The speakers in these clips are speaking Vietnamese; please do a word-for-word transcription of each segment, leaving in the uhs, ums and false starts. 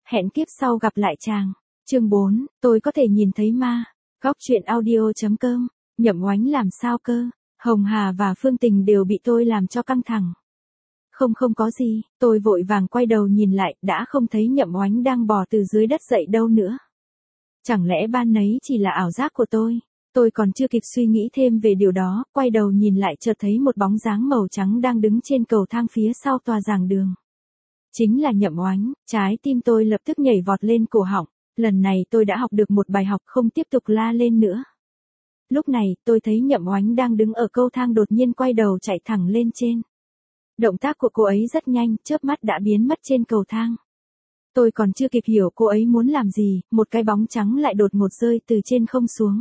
Hẹn kiếp sau gặp lại chàng. Chương bốn, tôi có thể nhìn thấy ma. Góc truyện audio.com. Nhậm Oánh làm sao cơ? Hồng Hà và Phương Tình đều bị tôi làm cho căng thẳng. Không không có gì, tôi vội vàng quay đầu nhìn lại, đã không thấy Nhậm Oánh đang bò từ dưới đất dậy đâu nữa. Chẳng lẽ ban nấy chỉ là ảo giác của tôi? Tôi còn chưa kịp suy nghĩ thêm về điều đó, quay đầu nhìn lại chợt thấy một bóng dáng màu trắng đang đứng trên cầu thang phía sau tòa giảng đường. Chính là Nhậm Oánh, trái tim tôi lập tức nhảy vọt lên cổ họng, lần này tôi đã học được một bài học không tiếp tục la lên nữa. Lúc này, tôi thấy Nhậm Oánh đang đứng ở cầu thang đột nhiên quay đầu chạy thẳng lên trên. Động tác của cô ấy rất nhanh, chớp mắt đã biến mất trên cầu thang. Tôi còn chưa kịp hiểu cô ấy muốn làm gì, một cái bóng trắng lại đột ngột rơi từ trên không xuống.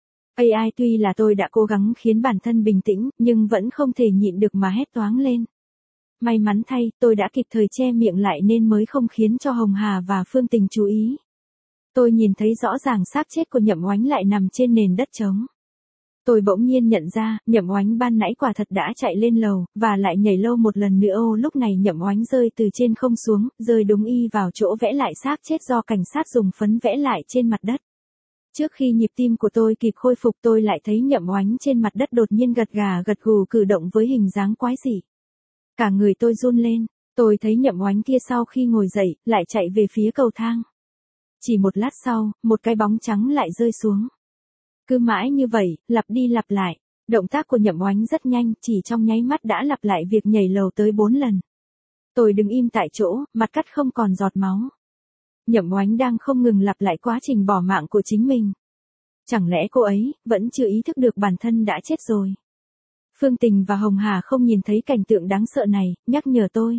a i tuy là tôi đã cố gắng khiến bản thân bình tĩnh, nhưng vẫn không thể nhịn được mà hét toáng lên. May mắn thay, tôi đã kịp thời che miệng lại nên mới không khiến cho Hồng Hà và Phương Tình chú ý. Tôi nhìn thấy rõ ràng xác chết của Nhậm Oánh lại nằm trên nền đất trống. Tôi bỗng nhiên nhận ra, Nhậm Oánh ban nãy quả thật đã chạy lên lầu, và lại nhảy lâu một lần nữa. Ô, lúc này Nhậm Oánh rơi từ trên không xuống, rơi đúng y vào chỗ vẽ lại xác chết do cảnh sát dùng phấn vẽ lại trên mặt đất. Trước khi nhịp tim của tôi kịp khôi phục, tôi lại thấy Nhậm Oánh trên mặt đất đột nhiên gật gà gật gù cử động với hình dáng quái dị. Cả người tôi run lên, tôi thấy Nhậm Oánh kia sau khi ngồi dậy, lại chạy về phía cầu thang. Chỉ một lát sau, một cái bóng trắng lại rơi xuống. Cứ mãi như vậy, lặp đi lặp lại, động tác của Nhậm Oánh rất nhanh, chỉ trong nháy mắt đã lặp lại việc nhảy lầu tới bốn lần. Tôi đứng im tại chỗ, mặt cắt không còn giọt máu. Nhậm Oánh đang không ngừng lặp lại quá trình bỏ mạng của chính mình. Chẳng lẽ cô ấy vẫn chưa ý thức được bản thân đã chết rồi? Phương Tình và Hồng Hà không nhìn thấy cảnh tượng đáng sợ này, nhắc nhở tôi.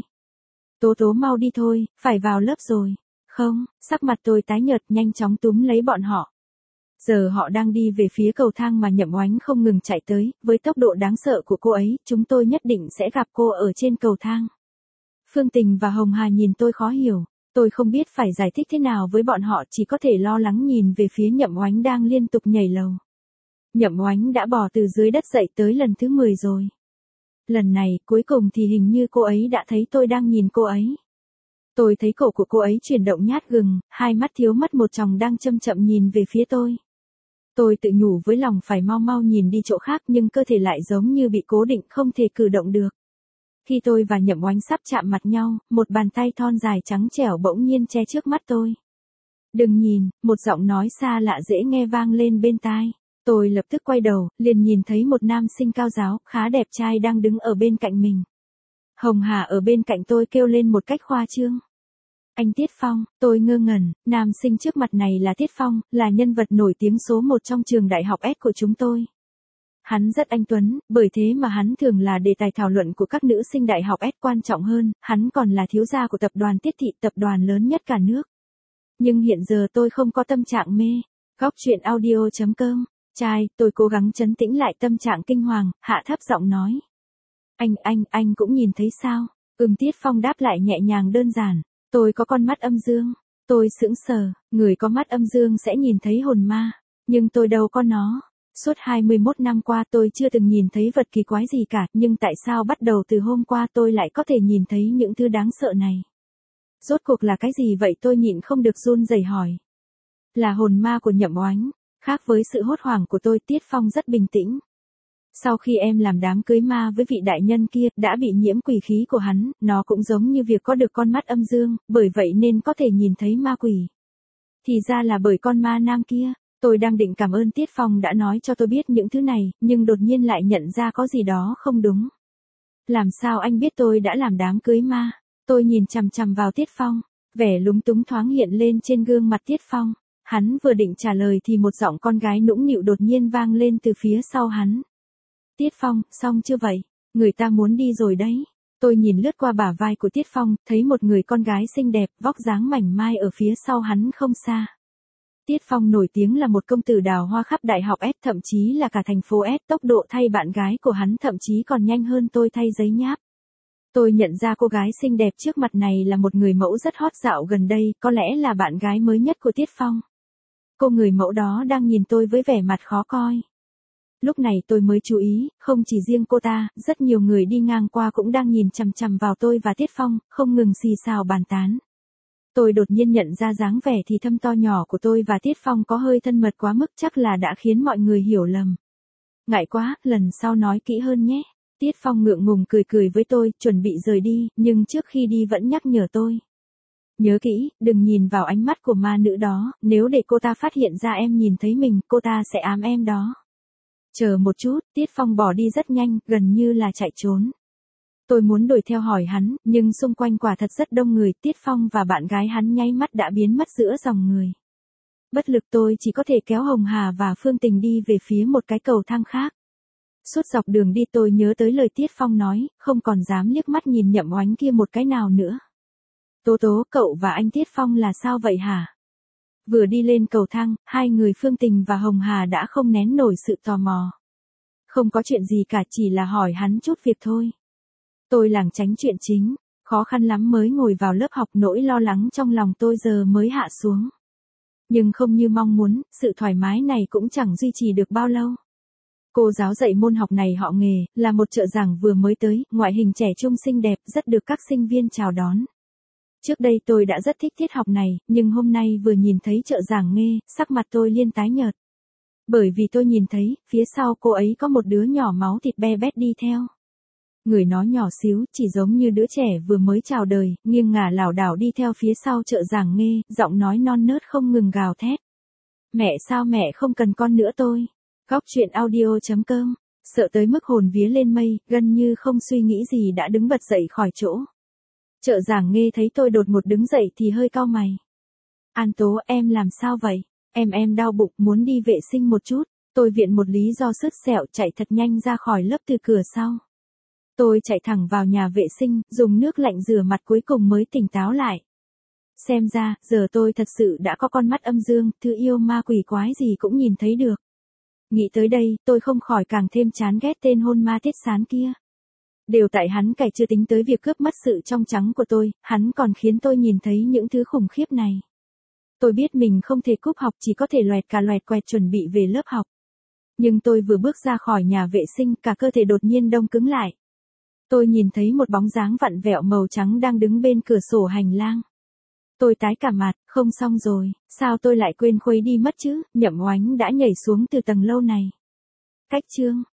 Tố tố mau đi thôi, phải vào lớp rồi. Không, sắc mặt tôi tái nhợt, nhanh chóng túm lấy bọn họ. Giờ họ đang đi về phía cầu thang mà Nhậm Oánh không ngừng chạy tới, với tốc độ đáng sợ của cô ấy, chúng tôi nhất định sẽ gặp cô ở trên cầu thang. Phương Tình và Hồng Hà nhìn tôi khó hiểu, tôi không biết phải giải thích thế nào với bọn họ, chỉ có thể lo lắng nhìn về phía Nhậm Oánh đang liên tục nhảy lầu. Nhậm Oánh đã bò từ dưới đất dậy tới lần thứ mười rồi. Lần này, cuối cùng thì hình như cô ấy đã thấy tôi đang nhìn cô ấy. Tôi thấy cổ của cô ấy chuyển động nhát gừng, hai mắt thiếu mất một tròng đang chậm chậm nhìn về phía tôi. Tôi tự nhủ với lòng phải mau mau nhìn đi chỗ khác, nhưng cơ thể lại giống như bị cố định không thể cử động được. Khi tôi và Nhậm Oánh sắp chạm mặt nhau, một bàn tay thon dài trắng trẻo bỗng nhiên che trước mắt tôi. Đừng nhìn, một giọng nói xa lạ dễ nghe vang lên bên tai. Tôi lập tức quay đầu, liền nhìn thấy một nam sinh cao ráo, khá đẹp trai đang đứng ở bên cạnh mình. Hồng Hà ở bên cạnh tôi kêu lên một cách khoa trương. Anh Tiết Phong, tôi ngơ ngẩn, nam sinh trước mặt này là Tiết Phong, là nhân vật nổi tiếng số một trong trường đại học S của chúng tôi. Hắn rất anh tuấn, bởi thế mà hắn thường là đề tài thảo luận của các nữ sinh đại học S, quan trọng hơn, hắn còn là thiếu gia của tập đoàn Tiết Thị, tập đoàn lớn nhất cả nước. Nhưng hiện giờ tôi không có tâm trạng mê. Góc truyện audio.com. Trai, tôi cố gắng trấn tĩnh lại tâm trạng kinh hoàng, hạ thấp giọng nói. Anh, anh, anh cũng nhìn thấy sao? Ừm, Tiết Phong đáp lại nhẹ nhàng đơn giản. Tôi có con mắt âm dương. Tôi sững sờ, người có mắt âm dương sẽ nhìn thấy hồn ma. Nhưng tôi đâu có nó. Suốt hai mươi mốt năm qua tôi chưa từng nhìn thấy vật kỳ quái gì cả, nhưng tại sao bắt đầu từ hôm qua tôi lại có thể nhìn thấy những thứ đáng sợ này? Rốt cuộc là cái gì vậy? Tôi nhịn không được run rẩy hỏi. Là hồn ma của Nhậm Oánh. Khác với sự hốt hoảng của tôi, Tiết Phong rất bình tĩnh. Sau khi em làm đám cưới ma với vị đại nhân kia, đã bị nhiễm quỷ khí của hắn, nó cũng giống như việc có được con mắt âm dương, bởi vậy nên có thể nhìn thấy ma quỷ. Thì ra là bởi con ma nam kia. Tôi đang định cảm ơn Tiết Phong đã nói cho tôi biết những thứ này, nhưng đột nhiên lại nhận ra có gì đó không đúng. Làm sao anh biết tôi đã làm đám cưới ma? Tôi nhìn chằm chằm vào Tiết Phong, vẻ lúng túng thoáng hiện lên trên gương mặt Tiết Phong. Hắn vừa định trả lời thì một giọng con gái nũng nịu đột nhiên vang lên từ phía sau hắn. Tiết Phong, xong chưa vậy? Người ta muốn đi rồi đấy. Tôi nhìn lướt qua bả vai của Tiết Phong, thấy một người con gái xinh đẹp, vóc dáng mảnh mai ở phía sau hắn không xa. Tiết Phong nổi tiếng là một công tử đào hoa khắp đại học S, thậm chí là cả thành phố S, tốc độ thay bạn gái của hắn thậm chí còn nhanh hơn tôi thay giấy nháp. Tôi nhận ra cô gái xinh đẹp trước mặt này là một người mẫu rất hot dạo gần đây, có lẽ là bạn gái mới nhất của Tiết Phong. Cô người mẫu đó đang nhìn tôi với vẻ mặt khó coi. Lúc này tôi mới chú ý, không chỉ riêng cô ta, rất nhiều người đi ngang qua cũng đang nhìn chằm chằm vào tôi và Tiết Phong, không ngừng xì xào bàn tán. Tôi đột nhiên nhận ra dáng vẻ thì thâm to nhỏ của tôi và Tiết Phong có hơi thân mật quá mức, chắc là đã khiến mọi người hiểu lầm. Ngại quá, lần sau nói kỹ hơn nhé. Tiết Phong ngượng ngùng cười cười với tôi, chuẩn bị rời đi, nhưng trước khi đi vẫn nhắc nhở tôi. Nhớ kỹ, đừng nhìn vào ánh mắt của ma nữ đó, nếu để cô ta phát hiện ra em nhìn thấy mình, cô ta sẽ ám em đó. Chờ một chút, Tiết Phong bỏ đi rất nhanh, gần như là chạy trốn. Tôi muốn đuổi theo hỏi hắn, nhưng xung quanh quả thật rất đông người, Tiết Phong và bạn gái hắn nháy mắt đã biến mất giữa dòng người. Bất lực tôi chỉ có thể kéo Hồng Hà và Phương Tình đi về phía một cái cầu thang khác. Suốt dọc đường đi tôi nhớ tới lời Tiết Phong nói, không còn dám liếc mắt nhìn Nhậm Oánh kia một cái nào nữa. Tố Tố, cậu và anh Tiết Phong là sao vậy hả? Vừa đi lên cầu thang, hai người Phương Tình và Hồng Hà đã không nén nổi sự tò mò. Không có chuyện gì cả, chỉ là hỏi hắn chút việc thôi. Tôi lảng tránh chuyện chính, khó khăn lắm mới ngồi vào lớp học, nỗi lo lắng trong lòng tôi giờ mới hạ xuống. Nhưng không như mong muốn, sự thoải mái này cũng chẳng duy trì được bao lâu. Cô giáo dạy môn học này họ Nghề, là một trợ giảng vừa mới tới, ngoại hình trẻ trung xinh đẹp, rất được các sinh viên chào đón. Trước đây tôi đã rất thích tiết học này, nhưng hôm nay vừa nhìn thấy trợ giảng Nghê, sắc mặt tôi liên tái nhợt. Bởi vì tôi nhìn thấy, phía sau cô ấy có một đứa nhỏ máu thịt be bét đi theo. Người nó nhỏ xíu, chỉ giống như đứa trẻ vừa mới chào đời, nghiêng ngả lảo đảo đi theo phía sau trợ giảng Nghê, giọng nói non nớt không ngừng gào thét. Mẹ sao mẹ không cần con nữa tôi. Góc truyện audio chấm com, sợ tới mức hồn vía lên mây, gần như không suy nghĩ gì đã đứng bật dậy khỏi chỗ. Trợ giảng Nghê thấy tôi đột ngột đứng dậy thì hơi cau mày. An Tố, em làm sao vậy? Em em đau bụng, muốn đi vệ sinh một chút. Tôi viện một lý do sứt sẹo, chạy thật nhanh ra khỏi lớp từ cửa sau. Tôi chạy thẳng vào nhà vệ sinh, dùng nước lạnh rửa mặt cuối cùng mới tỉnh táo lại. Xem ra, giờ tôi thật sự đã có con mắt âm dương, thứ yêu ma quỷ quái gì cũng nhìn thấy được. Nghĩ tới đây, tôi không khỏi càng thêm chán ghét tên hôn ma Tiết Sán kia. Đều tại hắn cày, chưa tính tới việc cướp mất sự trong trắng của tôi, hắn còn khiến tôi nhìn thấy những thứ khủng khiếp này. Tôi biết mình không thể cúp học, chỉ có thể loẹt cà loẹt quẹt chuẩn bị về lớp học. Nhưng tôi vừa bước ra khỏi nhà vệ sinh, cả cơ thể đột nhiên đông cứng lại. Tôi nhìn thấy một bóng dáng vặn vẹo màu trắng đang đứng bên cửa sổ hành lang. Tôi tái cả mặt, không xong rồi, sao tôi lại quên khuấy đi mất chứ, Nhậm Oánh đã nhảy xuống từ tầng lâu này. Cách chương